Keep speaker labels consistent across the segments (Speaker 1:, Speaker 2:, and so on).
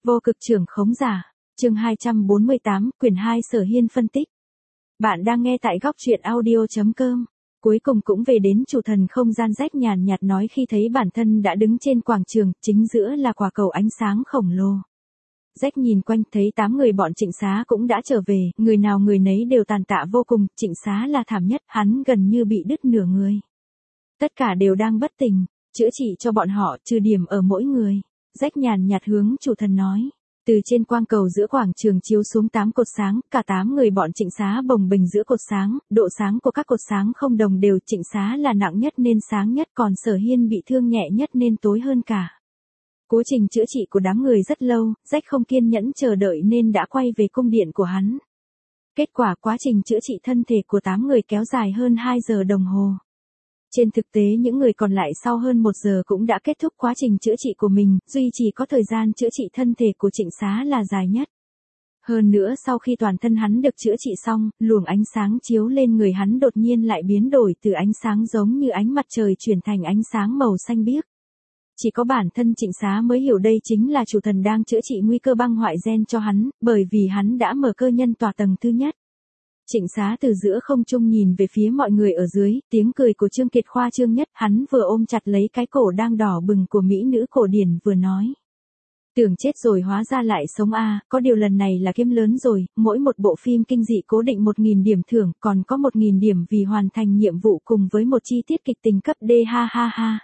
Speaker 1: Vô cực trưởng khống giả. Chương 248, quyển 2 Sở Hiên phân tích. Bạn đang nghe tại góc truyện audio.com. Cuối cùng cũng về đến chủ thần không gian. Rách nhàn nhạt nói khi thấy bản thân đã đứng trên quảng trường, chính giữa là quả cầu ánh sáng khổng lồ. Rách nhìn quanh thấy 8 người bọn Trịnh Xá cũng đã trở về, người nào người nấy đều tàn tạ vô cùng, Trịnh Xá là thảm nhất, hắn gần như bị đứt nửa người. Tất cả đều đang bất tỉnh, chữa trị cho bọn họ, trừ điểm ở mỗi người. Rách nhàn nhạt hướng chủ thần nói. Từ trên quang cầu giữa quảng trường chiếu xuống 8 cột sáng, cả 8 người bọn Trịnh Xá bồng bềnh giữa cột sáng, độ sáng của các cột sáng không đồng đều, Trịnh Xá là nặng nhất nên sáng nhất, còn Sở Hiên bị thương nhẹ nhất nên tối hơn cả. Quá trình chữa trị của đám người rất lâu, Rách không kiên nhẫn chờ đợi nên đã quay về cung điện của hắn. Kết quả quá trình chữa trị thân thể của 8 người kéo dài hơn 2 giờ đồng hồ. Trên thực tế những người còn lại sau hơn 1 giờ cũng đã kết thúc quá trình chữa trị của mình, duy chỉ có thời gian chữa trị thân thể của Trịnh Xá là dài nhất. Hơn nữa sau khi toàn thân hắn được chữa trị xong, luồng ánh sáng chiếu lên người hắn đột nhiên lại biến đổi từ ánh sáng giống như ánh mặt trời chuyển thành ánh sáng màu xanh biếc. Chỉ có bản thân Trịnh Xá mới hiểu đây chính là chủ thần đang chữa trị nguy cơ băng hoại gen cho hắn, bởi vì hắn đã mở cơ nhân tòa tầng thứ nhất. Trịnh Xá từ giữa không trung nhìn về phía mọi người ở dưới, tiếng cười của Trương Kiệt khoa trương nhất, hắn vừa ôm chặt lấy cái cổ đang đỏ bừng của mỹ nữ cổ điển vừa nói. Tưởng chết rồi hóa ra lại sống a, có điều lần này là kiếm lớn rồi, mỗi một bộ phim kinh dị cố định 1.000 điểm thưởng, còn có 1.000 điểm vì hoàn thành nhiệm vụ cùng với một chi tiết kịch tình cấp D ha ha ha.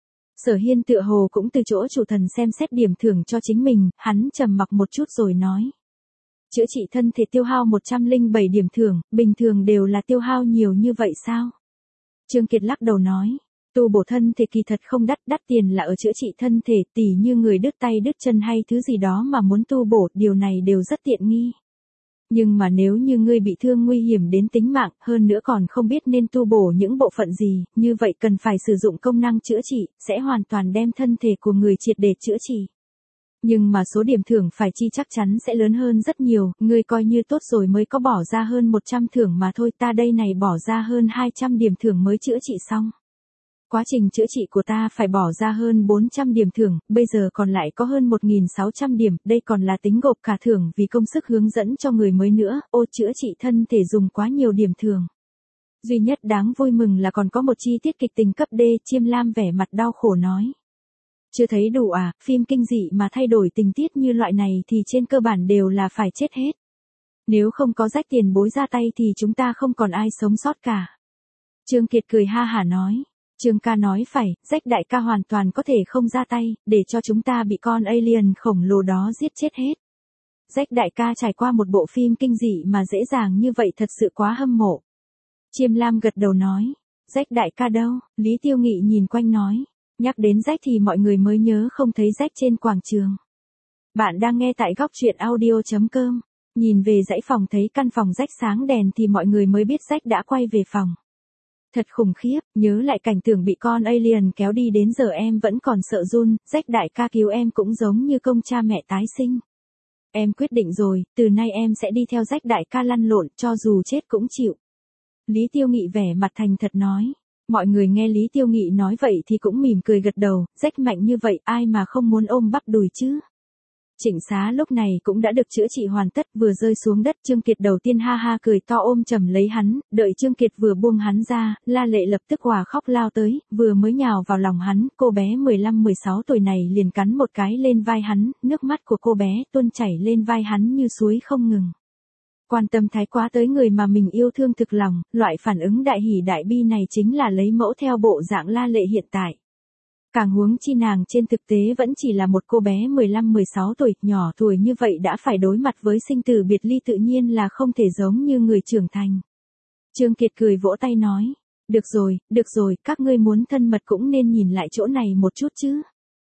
Speaker 1: Sở Hiên tựa hồ cũng từ chỗ chủ thần xem xét điểm thưởng cho chính mình, hắn trầm mặc một chút rồi nói. Chữa trị thân thể tiêu hao 107 điểm thưởng, bình thường đều là tiêu hao nhiều như vậy sao? Trương Kiệt lắc đầu nói, tu bổ thân thể kỳ thật không đắt tiền là ở chữa trị thân thể, tỉ như người đứt tay đứt chân hay thứ gì đó mà muốn tu bổ, điều này đều rất tiện nghi. Nhưng mà nếu như ngươi bị thương nguy hiểm đến tính mạng, hơn nữa còn không biết nên tu bổ những bộ phận gì, như vậy cần phải sử dụng công năng chữa trị, sẽ hoàn toàn đem thân thể của người triệt để chữa trị. Nhưng mà số điểm thưởng phải chi chắc chắn sẽ lớn hơn rất nhiều, ngươi coi như tốt rồi mới có bỏ ra hơn 100 thưởng mà thôi, ta đây này bỏ ra hơn 200 điểm thưởng mới chữa trị xong. Quá trình chữa trị của ta phải bỏ ra hơn 400 điểm thưởng, bây giờ còn lại có hơn 1.600 điểm, đây còn là tính gộp cả thưởng vì công sức hướng dẫn cho người mới nữa, chữa trị thân thể dùng quá nhiều điểm thưởng. Duy nhất đáng vui mừng là còn có một chi tiết kịch tình cấp D, Chiêm Lam vẻ mặt đau khổ nói. Chưa thấy đủ à, phim kinh dị mà thay đổi tình tiết như loại này thì trên cơ bản đều là phải chết hết. Nếu không có Rách tiền bối ra tay thì chúng ta không còn ai sống sót cả. Trương Kiệt cười ha hả nói. Trương ca nói phải, Rách đại ca hoàn toàn có thể không ra tay, để cho chúng ta bị con alien khổng lồ đó giết chết hết. Rách đại ca trải qua một bộ phim kinh dị mà dễ dàng như vậy thật sự quá hâm mộ. Chiêm Lam gật đầu nói. Rách đại ca đâu? Lý Tiêu Nghị nhìn quanh nói. Nhắc đến Rách thì mọi người mới nhớ không thấy Rách trên quảng trường. Bạn đang nghe tại góc truyện audio.com. Nhìn về dãy phòng thấy căn phòng Rách sáng đèn thì mọi người mới biết Rách đã quay về phòng. Thật khủng khiếp, nhớ lại cảnh tượng bị con alien kéo đi đến giờ em vẫn còn sợ run, Rách đại ca cứu em cũng giống như công cha mẹ tái sinh. Em quyết định rồi, từ nay em sẽ đi theo Rách đại ca lăn lộn, cho dù chết cũng chịu. Lý Tiêu Nghị vẻ mặt thành thật nói. Mọi người nghe Lý Tiêu Nghị nói vậy thì cũng mỉm cười gật đầu, Rách mạnh như vậy ai mà không muốn ôm bắp đùi chứ. Trịnh Xá lúc này cũng đã được chữa trị hoàn tất, vừa rơi xuống đất Trương Kiệt đầu tiên ha ha cười to ôm chầm lấy hắn, đợi Trương Kiệt vừa buông hắn ra, La Lệ lập tức hòa khóc lao tới, vừa mới nhào vào lòng hắn, cô bé 15-16 tuổi này liền cắn một cái lên vai hắn, nước mắt của cô bé tuôn chảy lên vai hắn như suối không ngừng. Quan tâm thái quá tới người mà mình yêu thương thực lòng, loại phản ứng đại hỉ đại bi này chính là lấy mẫu theo bộ dạng La Lệ hiện tại. Càng huống chi nàng trên thực tế vẫn chỉ là một cô bé 15-16 tuổi, nhỏ tuổi như vậy đã phải đối mặt với sinh tử biệt ly tự nhiên là không thể giống như người trưởng thành. Trương Kiệt cười vỗ tay nói, được rồi, các ngươi muốn thân mật cũng nên nhìn lại chỗ này một chút chứ.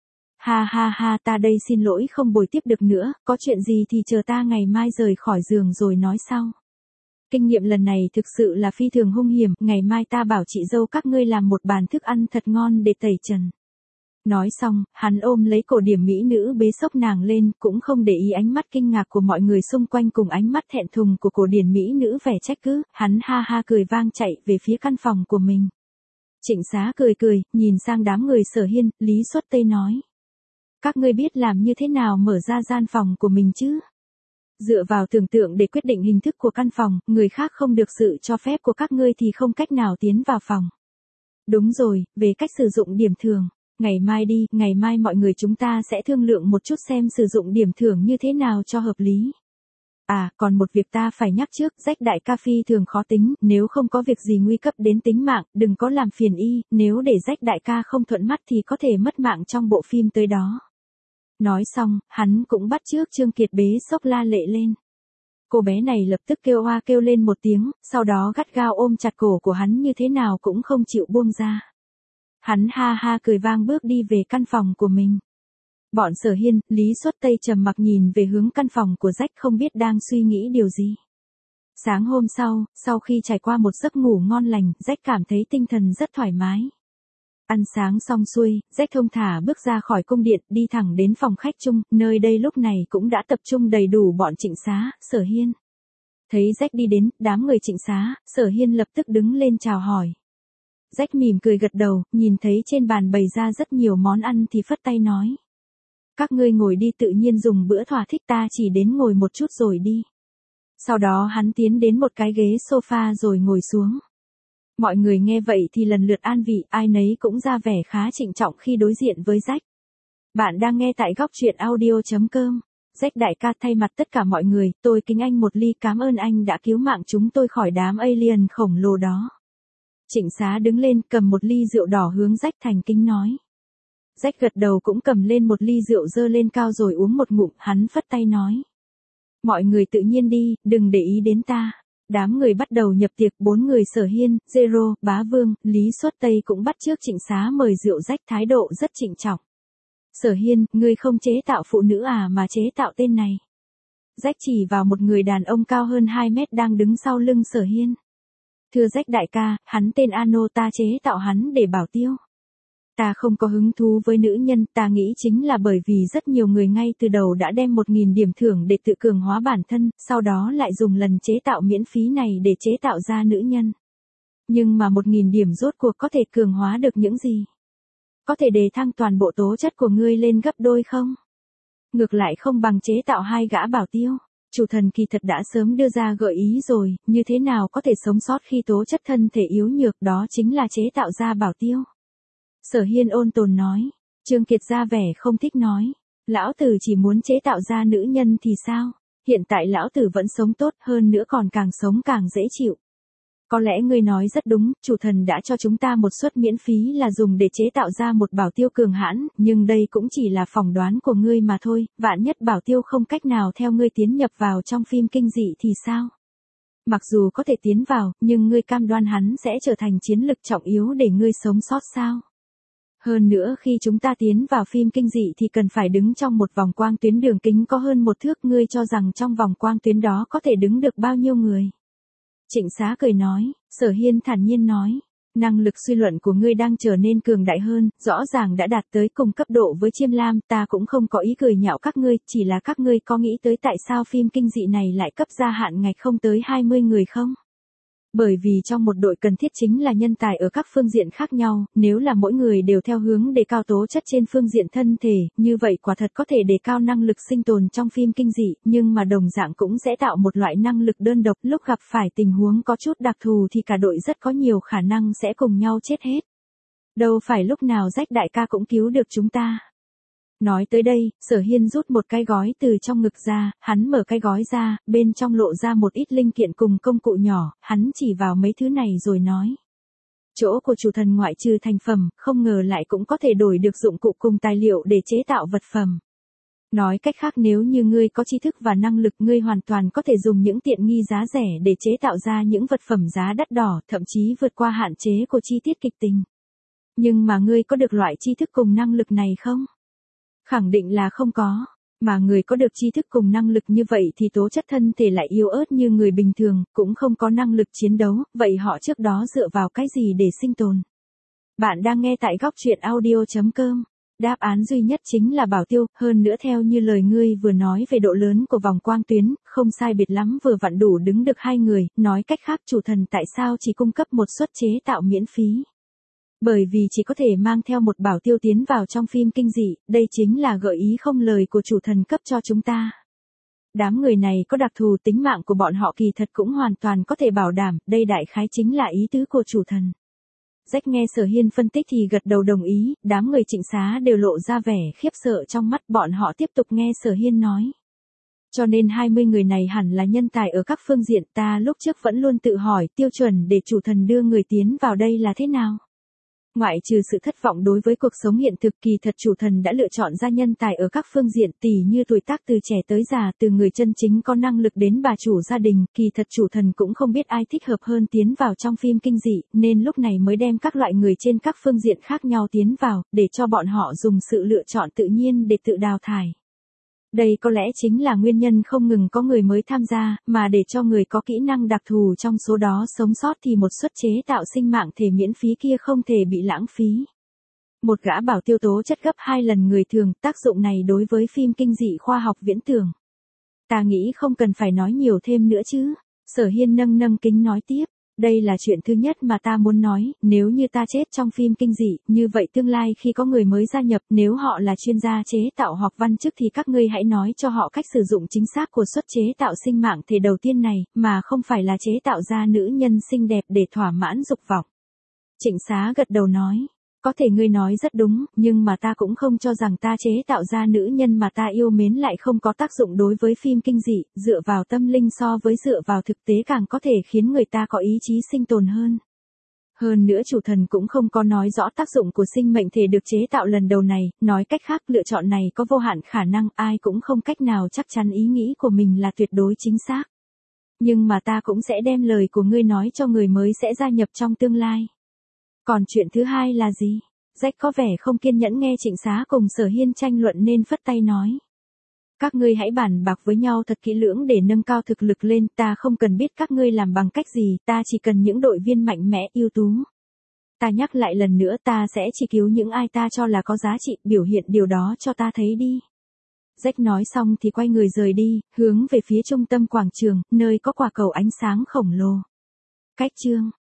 Speaker 1: Ha ha ha, ta đây xin lỗi không bồi tiếp được nữa, có chuyện gì thì chờ ta ngày mai rời khỏi giường rồi nói sau. Kinh nghiệm lần này thực sự là phi thường hung hiểm, ngày mai ta bảo chị dâu các ngươi làm một bàn thức ăn thật ngon để tẩy trần. Nói xong, hắn ôm lấy cổ điểm mỹ nữ bế xốc nàng lên, cũng không để ý ánh mắt kinh ngạc của mọi người xung quanh cùng ánh mắt thẹn thùng của cổ điển mỹ nữ vẻ trách cứ, hắn ha ha cười vang chạy về phía căn phòng của mình. Trịnh Xá cười, nhìn sang đám người Sở Hiên, Lý Xuất Tây nói. Các ngươi biết làm như thế nào mở ra gian phòng của mình chứ? Dựa vào tưởng tượng để quyết định hình thức của căn phòng, người khác không được sự cho phép của các ngươi thì không cách nào tiến vào phòng. Đúng rồi, về cách sử dụng điểm thưởng. Ngày mai đi, ngày mai mọi người chúng ta sẽ thương lượng một chút xem sử dụng điểm thưởng như thế nào cho hợp lý. À, còn một việc ta phải nhắc trước, Jack đại ca phi thường khó tính, nếu không có việc gì nguy cấp đến tính mạng, đừng có làm phiền y, nếu để Jack đại ca không thuận mắt thì có thể mất mạng trong bộ phim tới đó. Nói xong, hắn cũng bắt chước Trương Kiệt bế sốc la lệ lên. Cô bé này lập tức kêu oa kêu lên một tiếng, sau đó gắt gao ôm chặt cổ của hắn như thế nào cũng không chịu buông ra. Hắn ha ha cười vang bước đi về căn phòng của mình. Bọn Sở Hiên, Lý Xuất Tây trầm mặc nhìn về hướng căn phòng của Jack không biết đang suy nghĩ điều gì. Sáng hôm sau khi trải qua một giấc ngủ ngon lành, Jack cảm thấy tinh thần rất thoải mái. Ăn sáng xong xuôi, Jack thông thả bước ra khỏi cung điện, đi thẳng đến phòng khách chung, nơi đây lúc này cũng đã tập trung đầy đủ bọn Trịnh Xá, Sở Hiên. Thấy Jack đi đến, đám người Trịnh Xá, Sở Hiên lập tức đứng lên chào hỏi. Jack mỉm cười gật đầu, nhìn thấy trên bàn bày ra rất nhiều món ăn thì phất tay nói. Các ngươi ngồi đi, tự nhiên dùng bữa thỏa thích, ta chỉ đến ngồi một chút rồi đi. Sau đó hắn tiến đến một cái ghế sofa rồi ngồi xuống. Mọi người nghe vậy thì lần lượt an vị, ai nấy cũng ra vẻ khá trịnh trọng khi đối diện với Jack. Bạn đang nghe tại góc truyện audio.com. Jack đại ca, thay mặt tất cả mọi người, tôi kính anh một ly, cảm ơn anh đã cứu mạng chúng tôi khỏi đám alien khổng lồ đó. Trịnh Xá đứng lên cầm một ly rượu đỏ hướng Jack thành kính nói. Jack gật đầu cũng cầm lên một ly rượu dơ lên cao rồi uống một ngụm, hắn phất tay nói. Mọi người tự nhiên đi, đừng để ý đến ta. Đám người bắt đầu nhập tiệc, 4 người Sở Hiên, Zero, Bá Vương, Lý Xuất Tây cũng bắt chước Trịnh Xá mời rượu, Jack thái độ rất trịnh trọng. Sở Hiên, ngươi không chế tạo phụ nữ à mà chế tạo tên này. Jack chỉ vào một người đàn ông cao hơn 2 mét đang đứng sau lưng Sở Hiên. Thưa Jack đại ca, hắn tên Ano, ta chế tạo hắn để bảo tiêu. Ta không có hứng thú với nữ nhân, ta nghĩ chính là bởi vì rất nhiều người ngay từ đầu đã đem 1.000 điểm thưởng để tự cường hóa bản thân, sau đó lại dùng lần chế tạo miễn phí này để chế tạo ra nữ nhân. Nhưng mà 1.000 điểm rốt cuộc có thể cường hóa được những gì? Có thể đề thăng toàn bộ tố chất của ngươi lên gấp đôi không? Ngược lại không bằng chế tạo 2 gã bảo tiêu. Chủ thần kỳ thật đã sớm đưa ra gợi ý rồi, như thế nào có thể sống sót khi tố chất thân thể yếu nhược, đó chính là chế tạo ra bảo tiêu. Sở Hiên ôn tồn nói. Trương Kiệt ra vẻ không thích nói. Lão tử chỉ muốn chế tạo ra nữ nhân thì sao? Hiện tại lão tử vẫn sống tốt, hơn nữa còn càng sống càng dễ chịu. Có lẽ ngươi nói rất đúng, chủ thần đã cho chúng ta một suất miễn phí là dùng để chế tạo ra một bảo tiêu cường hãn, nhưng đây cũng chỉ là phỏng đoán của ngươi mà thôi, vạn nhất bảo tiêu không cách nào theo ngươi tiến nhập vào trong phim kinh dị thì sao? Mặc dù có thể tiến vào, nhưng ngươi cam đoan hắn sẽ trở thành chiến lực trọng yếu để ngươi sống sót sao? Hơn nữa khi chúng ta tiến vào phim kinh dị thì cần phải đứng trong một vòng quang tuyến đường kính có hơn 1 thước, ngươi cho rằng trong vòng quang tuyến đó có thể đứng được bao nhiêu người? Trịnh Xá cười nói, Sở Hiên thản nhiên nói, năng lực suy luận của ngươi đang trở nên cường đại hơn, rõ ràng đã đạt tới cùng cấp độ với Chiêm Lam, ta cũng không có ý cười nhạo các ngươi, chỉ là các ngươi có nghĩ tới tại sao phim kinh dị này lại cấp gia hạn ngạch không tới 20 người không? Bởi vì trong một đội cần thiết chính là nhân tài ở các phương diện khác nhau, nếu là mỗi người đều theo hướng đề cao tố chất trên phương diện thân thể, như vậy quả thật có thể đề cao năng lực sinh tồn trong phim kinh dị, nhưng mà đồng dạng cũng sẽ tạo một loại năng lực đơn độc, lúc gặp phải tình huống có chút đặc thù thì cả đội rất có nhiều khả năng sẽ cùng nhau chết hết. Đâu phải lúc nào Jack đại ca cũng cứu được chúng ta. Nói tới đây, Sở Hiên rút một cái gói từ trong ngực ra, hắn mở cái gói ra, bên trong lộ ra một ít linh kiện cùng công cụ nhỏ, hắn chỉ vào mấy thứ này rồi nói. Chỗ của chủ thần ngoại trừ thành phẩm, không ngờ lại cũng có thể đổi được dụng cụ cùng tài liệu để chế tạo vật phẩm. Nói cách khác, nếu như ngươi có tri thức và năng lực, ngươi hoàn toàn có thể dùng những tiện nghi giá rẻ để chế tạo ra những vật phẩm giá đắt đỏ, thậm chí vượt qua hạn chế của chi tiết kịch tình. Nhưng mà ngươi có được loại tri thức cùng năng lực này không? Khẳng định là không có, mà người có được tri thức cùng năng lực như vậy thì tố chất thân thể lại yếu ớt như người bình thường, cũng không có năng lực chiến đấu, vậy họ trước đó dựa vào cái gì để sinh tồn? Bạn đang nghe tại góc truyện audio.com. Đáp án duy nhất chính là bảo tiêu, hơn nữa theo như lời ngươi vừa nói về độ lớn của vòng quang tuyến, không sai biệt lắm vừa vặn đủ đứng được 2 người, nói cách khác chủ thần tại sao chỉ cung cấp một suất chế tạo miễn phí? Bởi vì chỉ có thể mang theo một bảo tiêu tiến vào trong phim kinh dị, đây chính là gợi ý không lời của chủ thần cấp cho chúng ta. Đám người này có đặc thù, tính mạng của bọn họ kỳ thật cũng hoàn toàn có thể bảo đảm, đây đại khái chính là ý tứ của chủ thần. Jack nghe Sở Hiên phân tích thì gật đầu đồng ý, đám người Trịnh Xá đều lộ ra vẻ khiếp sợ trong mắt, bọn họ tiếp tục nghe Sở Hiên nói. Cho nên 20 người này hẳn là nhân tài ở các phương diện, ta lúc trước vẫn luôn tự hỏi tiêu chuẩn để chủ thần đưa người tiến vào đây là thế nào. Ngoại trừ sự thất vọng đối với cuộc sống hiện thực, kỳ thật chủ thần đã lựa chọn ra nhân tài ở các phương diện, tỉ như tuổi tác từ trẻ tới già, từ người chân chính có năng lực đến bà chủ gia đình, kỳ thật chủ thần cũng không biết ai thích hợp hơn tiến vào trong phim kinh dị, nên lúc này mới đem các loại người trên các phương diện khác nhau tiến vào, để cho bọn họ dùng sự lựa chọn tự nhiên để tự đào thải. Đây có lẽ chính là nguyên nhân không ngừng có người mới tham gia, mà để cho người có kỹ năng đặc thù trong số đó sống sót thì một suất chế tạo sinh mạng thể miễn phí kia không thể bị lãng phí. Một gã bảo tiêu tố chất gấp 2 lần người thường, tác dụng này đối với phim kinh dị khoa học viễn tưởng. Ta nghĩ không cần phải nói nhiều thêm nữa chứ. Sở Hiên nâng kính nói tiếp. Đây là chuyện thứ nhất mà ta muốn nói, nếu như ta chết trong phim kinh dị, như vậy tương lai khi có người mới gia nhập, nếu họ là chuyên gia chế tạo hoặc văn chức thì các ngươi hãy nói cho họ cách sử dụng chính xác của suất chế tạo sinh mạng thể đầu tiên này, mà không phải là chế tạo ra nữ nhân xinh đẹp để thỏa mãn dục vọng. Trịnh Xá gật đầu nói. Có thể ngươi nói rất đúng, nhưng mà ta cũng không cho rằng ta chế tạo ra nữ nhân mà ta yêu mến lại không có tác dụng đối với phim kinh dị, dựa vào tâm linh so với dựa vào thực tế càng có thể khiến người ta có ý chí sinh tồn hơn. Hơn nữa chủ thần cũng không có nói rõ tác dụng của sinh mệnh thể được chế tạo lần đầu này, nói cách khác lựa chọn này có vô hạn khả năng, ai cũng không cách nào chắc chắn ý nghĩ của mình là tuyệt đối chính xác. Nhưng mà ta cũng sẽ đem lời của ngươi nói cho người mới sẽ gia nhập trong tương lai. Còn chuyện thứ hai là gì? Jack có vẻ không kiên nhẫn nghe Trịnh Xá cùng Sở Hiên tranh luận nên phất tay nói. Các ngươi hãy bàn bạc với nhau thật kỹ lưỡng để nâng cao thực lực lên, ta không cần biết các ngươi làm bằng cách gì, ta chỉ cần những đội viên mạnh mẽ ưu tú. Ta nhắc lại lần nữa, ta sẽ chỉ cứu những ai ta cho là có giá trị, biểu hiện điều đó cho ta thấy đi. Jack nói xong thì quay người rời đi, hướng về phía trung tâm quảng trường, nơi có quả cầu ánh sáng khổng lồ. Cách chương